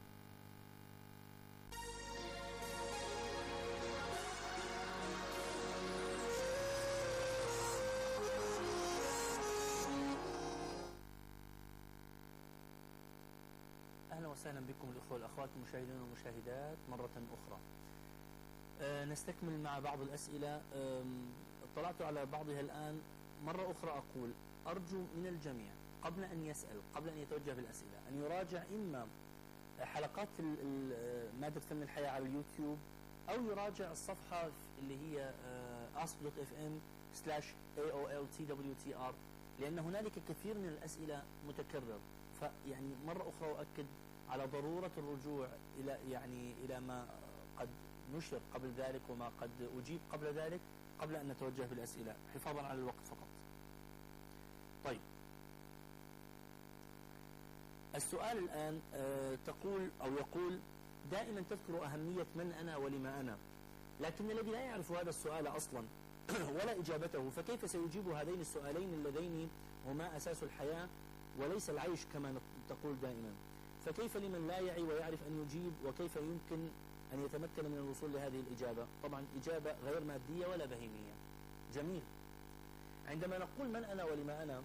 أهلا وسهلا بكم الأخوة والأخوات المشاهدين والمشاهدات مرة أخرى. أه نستكمل مع بعض الأسئلة. اطلعت على بعضها الآن. مرة أخرى أقول أرجو من الجميع قبل أن يسأل قبل أن يتوجه بالأسئلة أن يراجع إما حلقات مادة فن الحياة على اليوتيوب أو يراجع الصفحة اللي هي ask dot f m slash a o l t w t r لأن هنالك كثير من الأسئلة متكرر. فيعني مرة أخرى أؤكد على ضرورة الرجوع إلى يعني إلى ما قد نشر قبل ذلك وما قد أجيب قبل ذلك قبل أن نتوجه بالأسئلة حفاظا على الوقت فقط. طيب، السؤال الآن آه تقول أو يقول دائما تذكر أهمية من أنا ولما أنا، لكن الذي لا يعرف هذا السؤال أصلا ولا إجابته فكيف سيجيب هذين السؤالين اللذين هما أساس الحياة وليس العيش كما تقول دائما؟ فكيف لمن لا يعي ويعرف أن يجيب، وكيف يمكن أن يتمكن من الوصول لهذه الإجابة؟ طبعا إجابة غير مادية ولا بهيمية. جميل. عندما نقول من أنا ولما أنا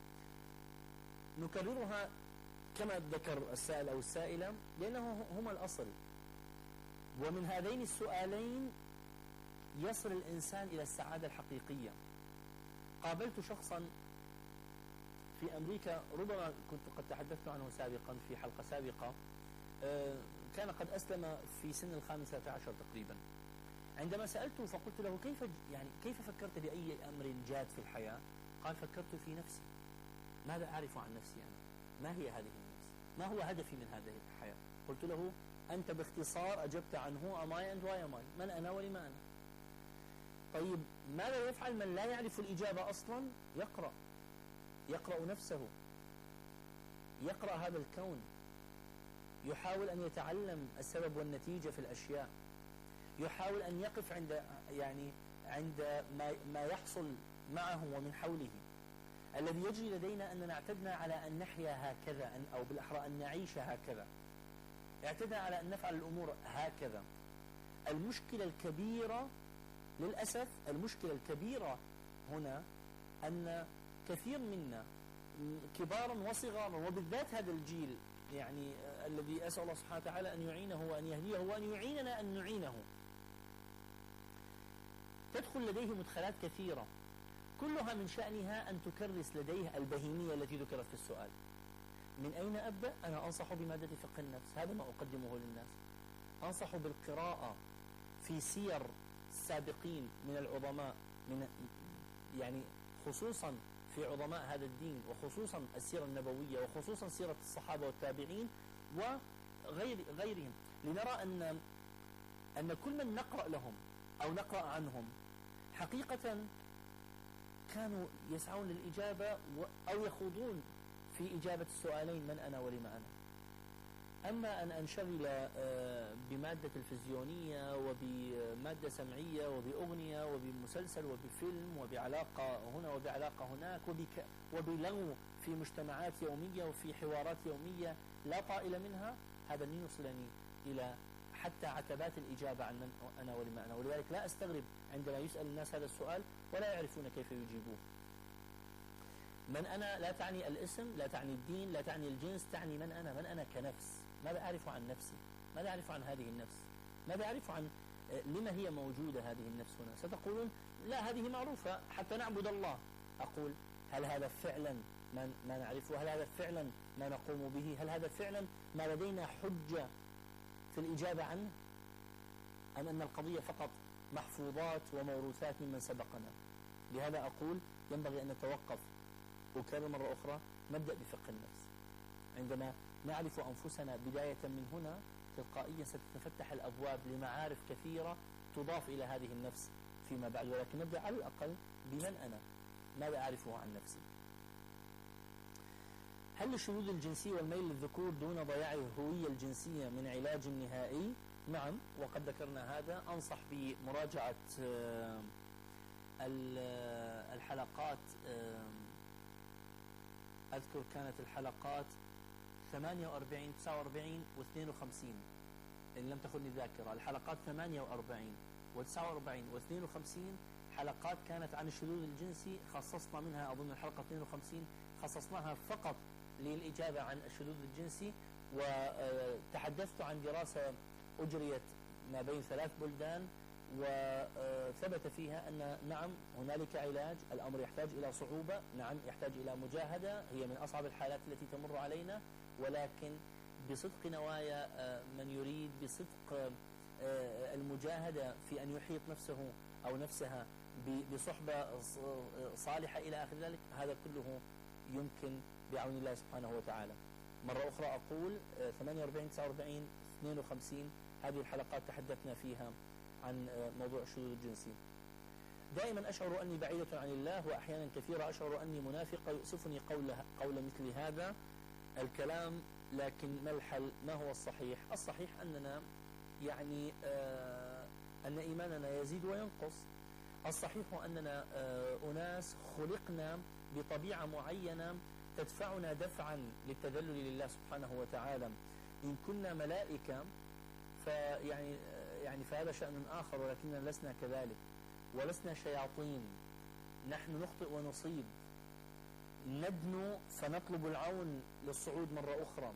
نكررها كما ذكر السائل أو السائلة لأنه هما الأصل، ومن هذين السؤالين يصل الإنسان إلى السعادة الحقيقية. قابلت شخصا في أمريكا ربما كنت قد تحدثت عنه سابقا في حلقة سابقة، كان قد أسلم في سن الخامسة عشر تقريبا. عندما سألته فقلت له كيف يعني كيف فكرت بأي أمر جاد في الحياة؟ قال فكرت في نفسي، ماذا أعرف عن نفسي أنا؟ ما هي هذه النفس؟ ما هو هدفي من هذه الحياة؟ قلت له أنت باختصار أجبت عن who am I and why am I، من أنا ولما أنا. طيب ماذا يفعل من لا يعرف الإجابة أصلا؟ يقرأ يقرأ نفسه، يقرأ هذا الكون، يحاول أن يتعلم السبب والنتيجة في الأشياء، يحاول أن يقف عند يعني عند ما ما يحصل معه ومن حوله. الذي يجري لدينا أننا اعتدنا على أن نحيا هكذا، أن أو بالأحرى أن نعيش هكذا، اعتدنا على أن نفعل الأمور هكذا. المشكلة الكبيرة للأسف المشكلة الكبيرة هنا أن كثير منا كبارا وصغارا، وبالذات هذا الجيل يعني آه الذي أسأل الله سبحانه وتعالى أن يعينه وأن يهديه وأن يعيننا أن نعينه. تدخل لديه مدخلات كثيرة كلها من شأنها أن تكرس لديه البهيمية التي ذكرت في السؤال. من أين أبدأ؟ أنا أنصح بمادة فقه النفس، هذا ما أقدمه للناس. أنصح بالقراءة في سير السابقين من العظماء، من يعني خصوصا في عظماء هذا الدين، وخصوصا السيرة النبوية، وخصوصا سيرة الصحابة والتابعين وغير غيرهم، لنرى أن أن كل من نقرأ لهم أو نقرأ عنهم حقيقة كانوا يسعون للإجابة أو يخوضون في إجابة السؤالين من أنا ولم أنا. أما أن أنشغل بمادة تلفزيونية وبمادة سمعية وبأغنية وبمسلسل وبفيلم وبعلاقة هنا وبعلاقة هناك وبك وبلغو في مجتمعات يومية وفي حوارات يومية لا طائل منها، هذا لن يوصلني إلى حتى عتبات الإجابة عن من أنا ولم أنا. ولذلك لا أستغرب عندما يسأل الناس هذا السؤال ولا يعرفون كيف يجيبوه. من أنا لا تعني الاسم، لا تعني الدين، لا تعني الجنس، تعني من أنا. من أنا كنفس، ماذا أعرف عن نفسي؟ ماذا أعرف عن هذه النفس؟ ماذا أعرف عن لما هي موجودة هذه النفس هنا؟ ستقولون لا هذه معروفة حتى نعبد الله. أقول هل هذا فعلا ما, ما نعرفه؟ هل هذا فعلا ما نقوم به؟ هل هذا فعلا ما لدينا حجة في الإجابة عنه؟ أم أن القضية فقط محفوظات وموروثات ممن سبقنا؟ لهذا أقول ينبغي أن نتوقف، وكرر مرة أخرى نبدأ بفقه النفس. عندما نعرف أنفسنا بداية من هنا تلقائيا ستتفتح الأبواب لمعارف كثيرة تضاف إلى هذه النفس فيما بعد، ولكن نبدأ على الأقل بمن أنا، ماذا أعرفه عن نفسي. هل الشذوذ الجنسي والميل للذكور دون ضياع الهوية الجنسية من علاج نهائي؟ نعم، وقد ذكرنا هذا. أنصح بمراجعة الحلقات، أذكر كانت الحلقات ثمانية وأربعين تسعة وأربعين واثنين وخمسين إن لم تخني الذاكرة. الحلقات ثمانية وأربعين وتسعة وأربعين واثنين وخمسين حلقات كانت عن الشذوذ الجنسي، خصصنا منها أظن الحلقة اثنين وخمسين خصصناها فقط للإجابة عن الشذوذ الجنسي، وتحدثت عن دراسة أجريت ما بين ثلاث بلدان وثبت فيها أن نعم هنالك علاج، الأمر يحتاج إلى صعوبة، نعم يحتاج إلى مجاهدة، هي من أصعب الحالات التي تمر علينا، ولكن بصدق نوايا من يريد، بصدق المجاهدة في أن يحيط نفسه أو نفسها بصحبة صالحة إلى آخر ذلك، هذا كله يمكن بعون الله سبحانه وتعالى. مرة أخرى أقول ثمانية وأربعين تسعة وأربعين اثنين وخمسين هذه الحلقات تحدثنا فيها عن موضوع الشذوذ الجنسي. دائما أشعر أني بعيدة عن الله، وأحيانا كثيرة أشعر أني منافقة، يؤسفني قول, قول مثل هذا الكلام، لكن ما الحل؟ ما هو الصحيح؟ الصحيح أننا يعني آه أن إيماننا يزيد وينقص. الصحيح أننا آه أناس خلقنا بطبيعة معينة تدفعنا دفعا للتذلل لله سبحانه وتعالى. إن كنا ملائكة فيعني يعني فهذا شأن آخر، ولكننا لسنا كذلك، ولسنا شياطين. نحن نخطئ ونصيب، ندنو فنطلب العون للصعود مرة أخرى.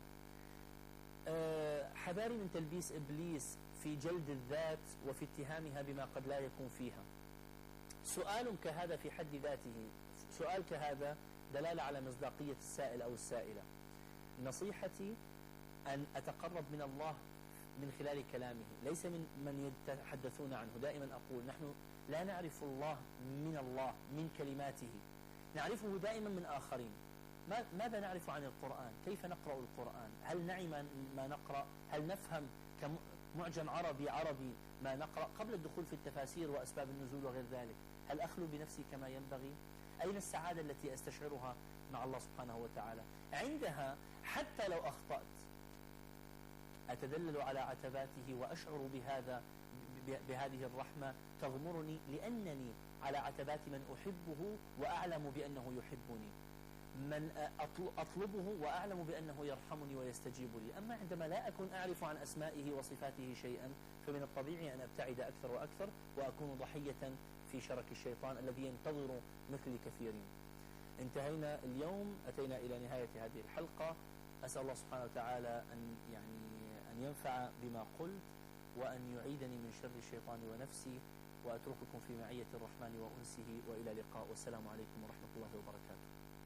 أه حذاري من تلبيس إبليس في جلد الذات وفي اتهامها بما قد لا يكون فيها. سؤال كهذا في حد ذاته، سؤال كهذا دلالة على مصداقية السائل أو السائلة. نصيحتي أن أتقرب من الله من خلال كلامه، ليس من من يتحدثون عنه. دائما أقول نحن لا نعرف الله من الله من كلماته، نعرفه دائما من آخرين. ماذا نعرف عن القرآن؟ كيف نقرأ القرآن؟ هل نعي ما نقرأ؟ هل نفهم كمعجم عربي عربي ما نقرأ قبل الدخول في التفاسير وأسباب النزول وغير ذلك؟ هل أخلو بنفسي كما ينبغي؟ أين السعادة التي أستشعرها مع الله سبحانه وتعالى؟ عندها حتى لو أخطأت أتدلل على عتباته وأشعر بهذا بهذه الرحمة تغمرني، لأنني على عتبات من أحبه وأعلم بأنه يحبني، من أطلبه وأعلم بأنه يرحمني ويستجيب لي. أما عندما لا أكون أعرف عن أسمائه وصفاته شيئا فمن الطبيعي أن أبتعد أكثر وأكثر وأكون ضحية في شرك الشيطان الذي ينتظر مثل كثيرين. انتهينا اليوم، أتينا إلى نهاية هذه الحلقة. أسأل الله سبحانه وتعالى أن يعني أن ينفع بما قلت، وأن يعيدني من شر الشيطان ونفسي، وأترككم في معية الرحمن وأنسه، وإلى اللقاء، والسلام عليكم ورحمة الله وبركاته.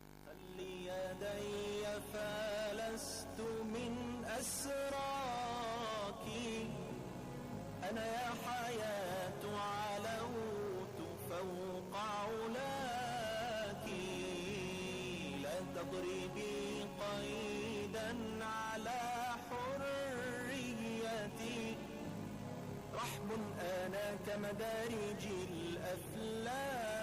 يدي فلست من أسراك، أنا يا حياة علوت فوق علاك، لا تضربي قيدا على حريتي، رحب أنا كمدارج الأفلاك.